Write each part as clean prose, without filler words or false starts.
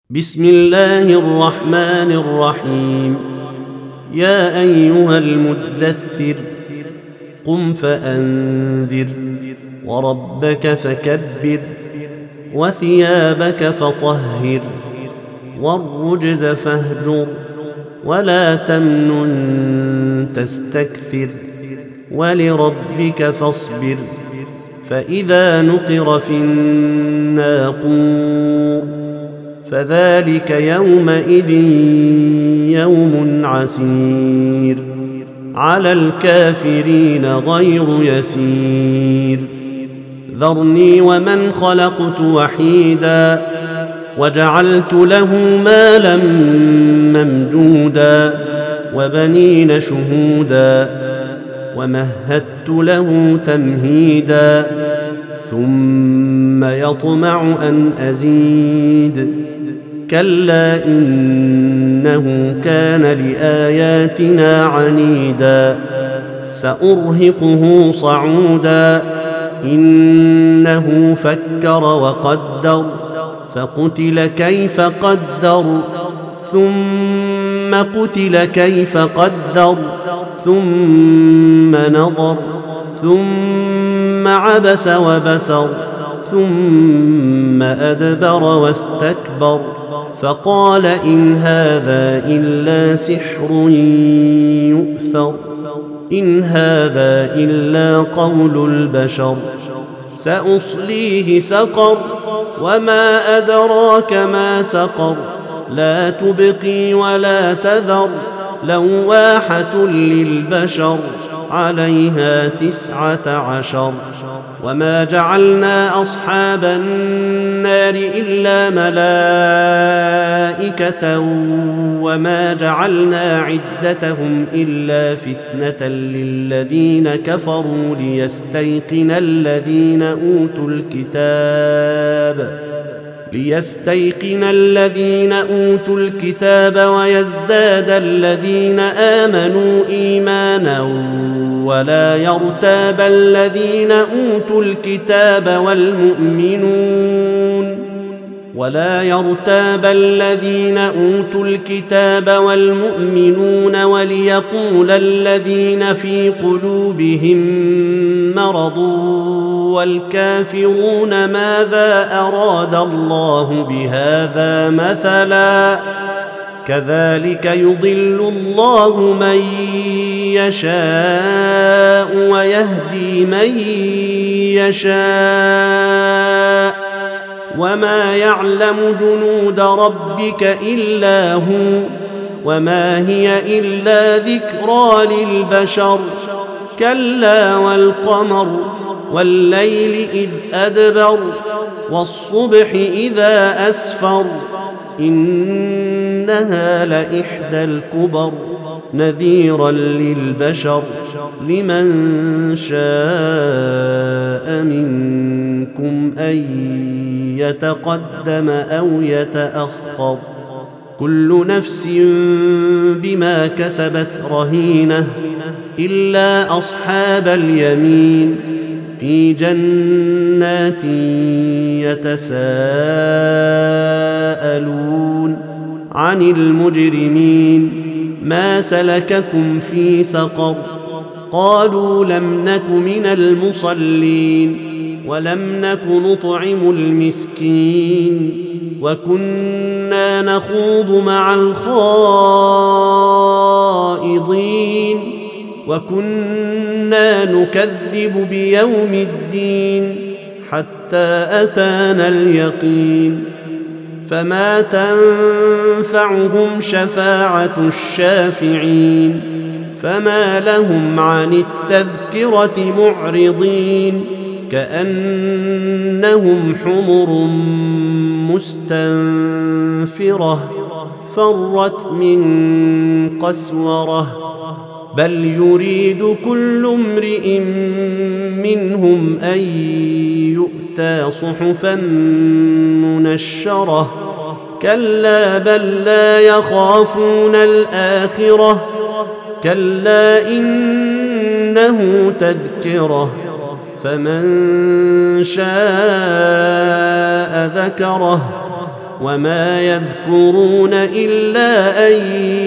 بسم الله الرحمن الرحيم. يا أيها المدثر قم فأنذر وربك فكبر وثيابك فطهر والرجز فاهجر ولا تمنن تستكثر ولربك فاصبر فإذا نقر في الناقور فذلك يومئذ يوم عسير على الكافرين غير يسير. ذرني ومن خلقت وحيدا وجعلت له مالا ممدودا وبنين شهودا ومهدت له تمهيدا ثم يطمع أن أزيد كلا إنه كان لآياتنا عنيدا سأرهقه صعودا إنه فكر وقدر فقتل كيف قدر ثم قتل كيف قدر ثم نظر ثم عبس وبسر ثم أدبر واستكبر فقال إن هذا إلا سحر يؤثر إن هذا إلا قول البشر سأصليه سقر وما أدراك ما سقر لا تبقي ولا تذر لواحة للبشر عليها 19 وما جعلنا أصحاب النار إلا ملائكة وما جعلنا عدتهم إلا فتنة للذين كفروا ليستيقن الذين أوتوا الكتاب ويزداد الذين آمنوا إيمانا ولا يرتاب الذين أوتوا الكتاب والمؤمنون وليقول الذين في قلوبهم مرض والكافرون ماذا أراد الله بهذا مثلا كذلك يضل الله من يشاء ويهدي من يشاء وما يعلم جنود ربك إلا هو وما هي إلا ذكرى للبشر كلا والقمر والليل إذ أدبر والصبح إذا أسفر إنها لإحدى الكبر نذيرا للبشر لمن شاء منكم أن يتقدم أو يتأخر كل نفس بما كسبت رهينة إلا أصحاب اليمين في جنات يتساءلون عن المجرمين ما سلككم في سقر قالوا لم نك من المصلين ولم نك نطعم المسكين وكنا نخوض مع الخائضين وكنا نكذب بيوم الدين حتى أتانا اليقين فما تنفعهم شفاعة الشافعين فما لهم عن التذكرة معرضين كأنهم حمر مستنفرة فرت من قسورة بل يريد كل امرئ منهم أن يؤتى صحفا منشرة كلا بل لا يخافون الآخرة كلا إنه تذكرة فمن شاء ذكره وما يذكرون إلا أن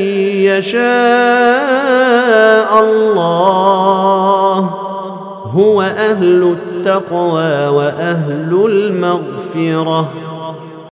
يشاء الله. هو أهل التقوى وأهل المغفرة.